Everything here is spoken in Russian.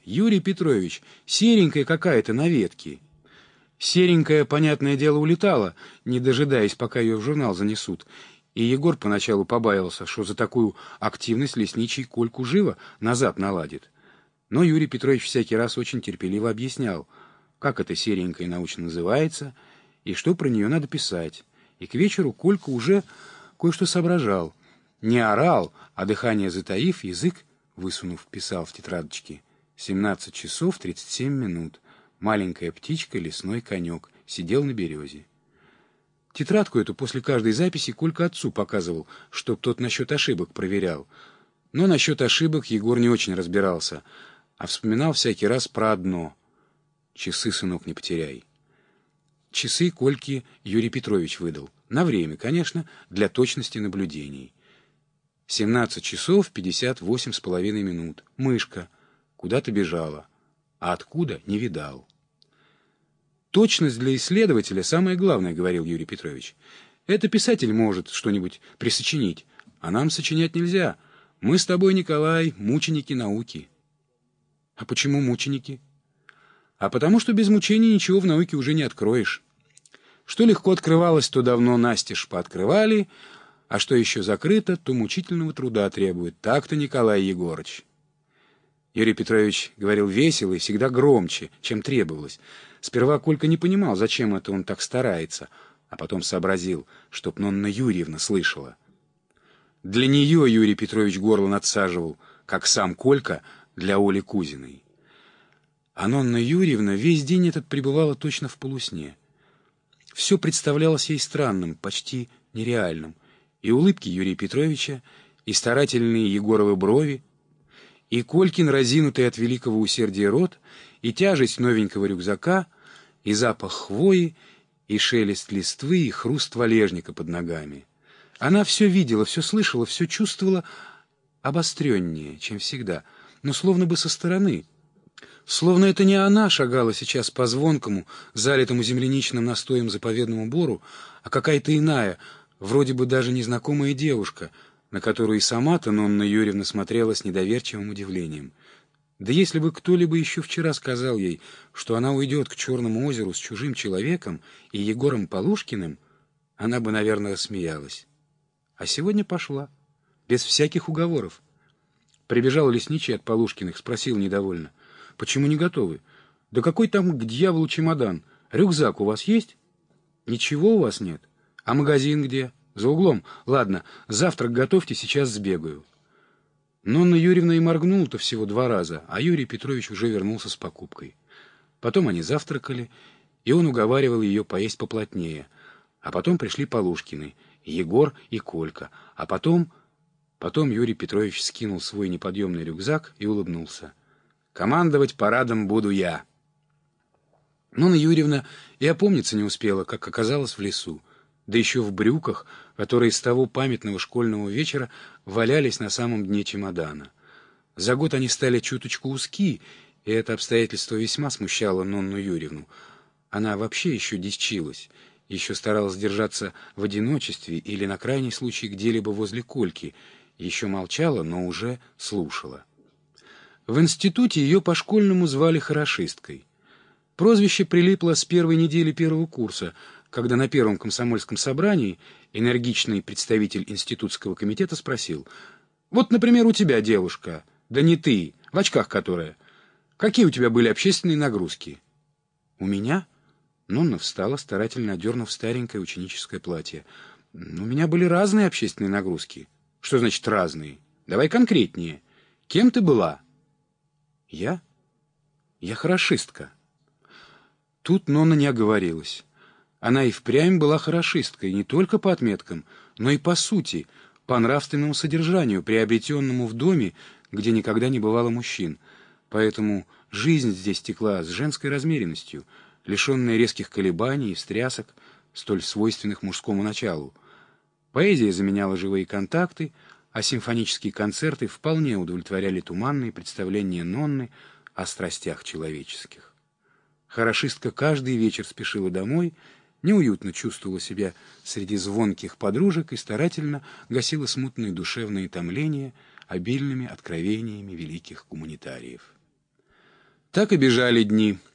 Юрий Петрович, серенькая какая-то на ветке». Серенькая, понятное дело, улетала, не дожидаясь, пока ее в журнал занесут. И Егор поначалу побаивался, что за такую активность лесничий Кольку живо назад наладит. Но Юрий Петрович всякий раз очень терпеливо объяснял, как эта серенькая научно называется и что про нее надо писать. И к вечеру Колька уже кое-что соображал. Не орал, а дыхание затаив, язык высунув, писал в тетрадочке. 17 часов 37 минут. Маленькая птичка, лесной конек, сидел на березе. Тетрадку эту после каждой записи Колька отцу показывал, чтоб тот насчет ошибок проверял. Но насчет ошибок Егор не очень разбирался, а вспоминал всякий раз про одно. «Часы, сынок, не потеряй». Часы Кольке Юрий Петрович выдал. На время, конечно, для точности наблюдений. 17 часов 58,5 минут. Мышка куда-то бежала, а откуда — не видал. «Точность для исследователя — самое главное», — говорил Юрий Петрович. «Это писатель может что-нибудь присочинить, а нам сочинять нельзя. Мы с тобой, Николай, мученики науки». «А почему мученики?» «А потому что без мучений ничего в науке уже не откроешь. Что легко открывалось, то давно настежь пооткрывали, а что еще закрыто, то мучительного труда требует. Так-то, Николай Егорыч». Юрий Петрович говорил весело и всегда громче, чем требовалось. Сперва Колька не понимал, зачем это он так старается, а потом сообразил, чтоб Нонна Юрьевна слышала. Для нее Юрий Петрович горло надсаживал, как сам Колька для Оли Кузиной. А Нонна Юрьевна весь день этот пребывала точно в полусне. Все представлялось ей странным, почти нереальным. И улыбки Юрия Петровича, и старательные Егоровы брови, и Колькин разинутый от великого усердия рот, и тяжесть новенького рюкзака, и запах хвои, и шелест листвы, и хруст валежника под ногами. Она все видела, все слышала, все чувствовала обостреннее, чем всегда, но словно бы со стороны. Словно это не она шагала сейчас по звонкому, залитому земляничным настоем заповедному бору, а какая-то иная, вроде бы даже незнакомая девушка, на которую и сама-то Нонна Юрьевна смотрела с недоверчивым удивлением. Да если бы кто-либо еще вчера сказал ей, что она уйдет к Черному озеру с чужим человеком и Егором Полушкиным, она бы, наверное, рассмеялась. А сегодня пошла, без всяких уговоров. Прибежал лесничий от Полушкиных, спросил недовольно: «Почему не готовы? Да какой там к дьяволу чемодан? Рюкзак у вас есть?» «Ничего у вас нет. А магазин где?» «За углом. Ладно, завтрак готовьте, сейчас сбегаю». Нонна Юрьевна и моргнула-то всего 2 раза, а Юрий Петрович уже вернулся с покупкой. Потом они завтракали, и он уговаривал ее поесть поплотнее. А потом пришли Полушкины, Егор и Колька. А потом Юрий Петрович скинул свой неподъемный рюкзак и улыбнулся. «Командовать парадом буду я». Нонна Юрьевна и опомниться не успела, как оказалось в лесу, да еще в брюках, которые с того памятного школьного вечера валялись на самом дне чемодана. За год они стали чуточку узки, и это обстоятельство весьма смущало Нонну Юрьевну. Она вообще еще дичилась, еще старалась держаться в одиночестве или, на крайний случай, где-либо возле Кольки, еще молчала, но уже слушала. В институте ее по-школьному звали хорошисткой. Прозвище прилипло с первой недели первого курса, когда на первом комсомольском собрании энергичный представитель институтского комитета спросил: «Вот, например, у тебя девушка, да не ты, в очках которая, какие у тебя были общественные нагрузки?» «У меня?» Нонна встала, старательно одернув старенькое ученическое платье. «У меня были разные общественные нагрузки». «Что значит разные? Давай конкретнее. Кем ты была?» «Я? Я хорошистка». Тут Нонна не оговорилась. Она и впрямь была хорошисткой не только по отметкам, но и по сути, по нравственному содержанию, приобретенному в доме, где никогда не бывало мужчин. Поэтому жизнь здесь текла с женской размеренностью, лишенная резких колебаний и встрясок, столь свойственных мужскому началу. Поэзия заменяла живые контакты, а симфонические концерты вполне удовлетворяли туманные представления Нонны о страстях человеческих. Хорошистка каждый вечер спешила домой, неуютно чувствовала себя среди звонких подружек и старательно гасила смутные душевные томления обильными откровениями великих гуманитариев. Так и бежали дни.